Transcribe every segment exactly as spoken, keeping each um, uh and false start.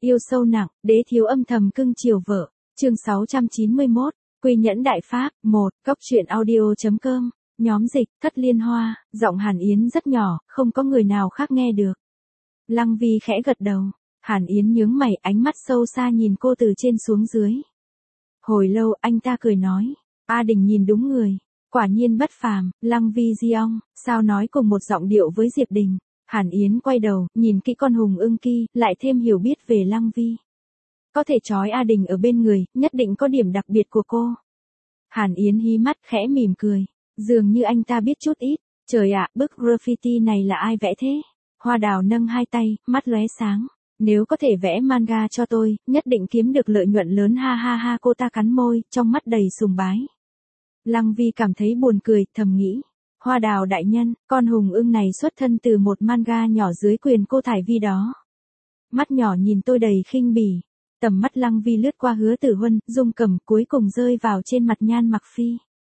Yêu sâu nặng, đế thiếu âm thầm cưng chiều vợ. Chương sáu trăm chín mươi mốt, Quy nhẫn đại pháp. một. Cốc truyện audio.com. Nhóm dịch, Thất Liên Hoa. Giọng Hàn Yến rất nhỏ, không có người nào khác nghe được. Lăng Vi khẽ gật đầu. Hàn Yến nhướng mày, ánh mắt sâu xa nhìn cô từ trên xuống dưới. Hồi lâu anh ta cười nói. A Đình nhìn đúng người. Quả nhiên bất phàm. Lăng Vi Diong, sao nói cùng một giọng điệu với Diệp Đình. Hàn Yến quay đầu, nhìn kỹ con hùng ưng kia, lại thêm hiểu biết về Lăng Vi. Có thể trói A Đình ở bên người, nhất định có điểm đặc biệt của cô. Hàn Yến hí mắt khẽ mỉm cười. Dường như anh ta biết chút ít. Trời ạ, bức graffiti này là ai vẽ thế? Hoa Đào nâng hai tay, mắt lóe sáng. Nếu có thể vẽ manga cho tôi, nhất định kiếm được lợi nhuận lớn, ha ha ha. Cô ta cắn môi, trong mắt đầy sùng bái. Lăng Vi cảm thấy buồn cười, thầm nghĩ. Hoa Đào đại nhân, con hùng ưng này xuất thân từ một manga nhỏ dưới quyền cô Thải Vi đó. Mắt nhỏ nhìn tôi đầy khinh bỉ. Tầm mắt Lăng Vi lướt qua Hứa Tử Huân, Dung Cẩm, cuối cùng rơi vào trên mặt Nhan Mặc Phi.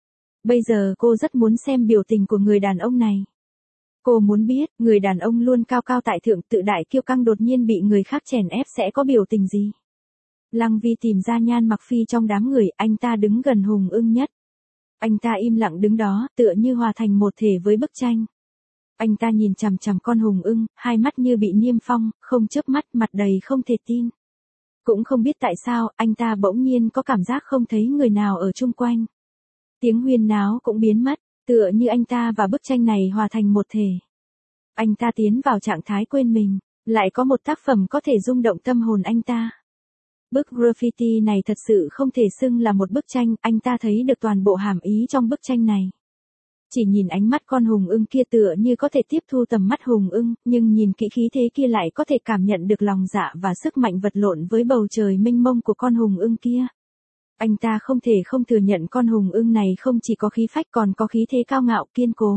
Bây giờ cô rất muốn xem biểu tình của người đàn ông này. Cô muốn biết, người đàn ông luôn cao cao tại thượng tự đại kiêu căng đột nhiên bị người khác chèn ép sẽ có biểu tình gì. Lăng Vi tìm ra Nhan Mặc Phi trong đám người, anh ta đứng gần hùng ưng nhất. Anh ta im lặng đứng đó, tựa như hòa thành một thể với bức tranh. Anh ta nhìn chằm chằm con hùng ưng, hai mắt như bị niêm phong, không chớp mắt, mặt đầy không thể tin. Cũng không biết tại sao, anh ta bỗng nhiên có cảm giác không thấy người nào ở chung quanh. Tiếng huyên náo cũng biến mất, tựa như anh ta và bức tranh này hòa thành một thể. Anh ta tiến vào trạng thái quên mình, lại có một tác phẩm có thể rung động tâm hồn anh ta. Bức graffiti này thật sự không thể xưng là một bức tranh, anh ta thấy được toàn bộ hàm ý trong bức tranh này. Chỉ nhìn ánh mắt con hùng ưng kia tựa như có thể tiếp thu tầm mắt hùng ưng, nhưng nhìn kỹ khí thế kia lại có thể cảm nhận được lòng dạ và sức mạnh vật lộn với bầu trời mênh mông của con hùng ưng kia. Anh ta không thể không thừa nhận con hùng ưng này không chỉ có khí phách còn có khí thế cao ngạo kiên cố.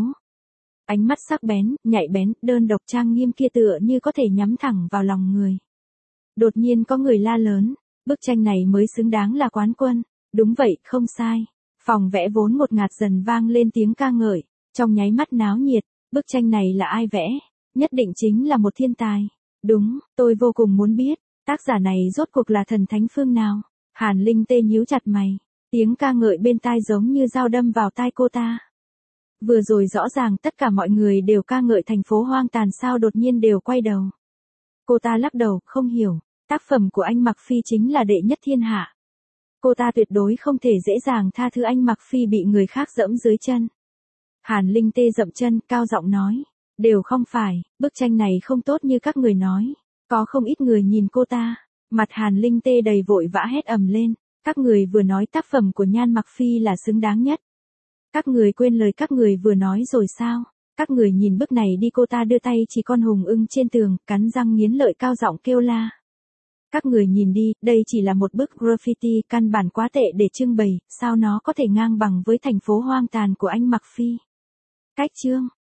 Ánh mắt sắc bén, nhạy bén, đơn độc trang nghiêm kia tựa như có thể nhắm thẳng vào lòng người. Đột nhiên có người la lớn, bức tranh này mới xứng đáng là quán quân. Đúng vậy, không sai. Phòng vẽ vốn ngột ngạt dần vang lên tiếng ca ngợi, trong nháy mắt náo nhiệt. Bức tranh này là ai vẽ? Nhất định chính là một thiên tài. Đúng, tôi vô cùng muốn biết, tác giả này rốt cuộc là thần thánh phương nào? Hàn Linh Tê nhíu chặt mày, tiếng ca ngợi bên tai giống như dao đâm vào tai cô ta. Vừa rồi rõ ràng tất cả mọi người đều ca ngợi thành phố hoang tàn, sao đột nhiên đều quay đầu. Cô ta lắc đầu, không hiểu, tác phẩm của anh Mặc Phi chính là đệ nhất thiên hạ. Cô ta tuyệt đối không thể dễ dàng tha thứ anh Mặc Phi bị người khác dẫm dưới chân. Hàn Linh Tê dậm chân, cao giọng nói, đều không phải, bức tranh này không tốt như các người nói. Có không ít người nhìn cô ta. Mặt Hàn Linh Tê đầy vội vã hét ầm lên, các người vừa nói tác phẩm của Nhan Mặc Phi là xứng đáng nhất. Các người quên lời các người vừa nói rồi sao? Các người nhìn bức này đi. Cô ta đưa tay chỉ con hùng ưng trên tường, cắn răng nghiến lợi cao giọng kêu la. Các người nhìn đi, đây chỉ là một bức graffiti căn bản quá tệ để trưng bày, sao nó có thể ngang bằng với thành phố hoang tàn của anh Mặc Phi. Cách chương.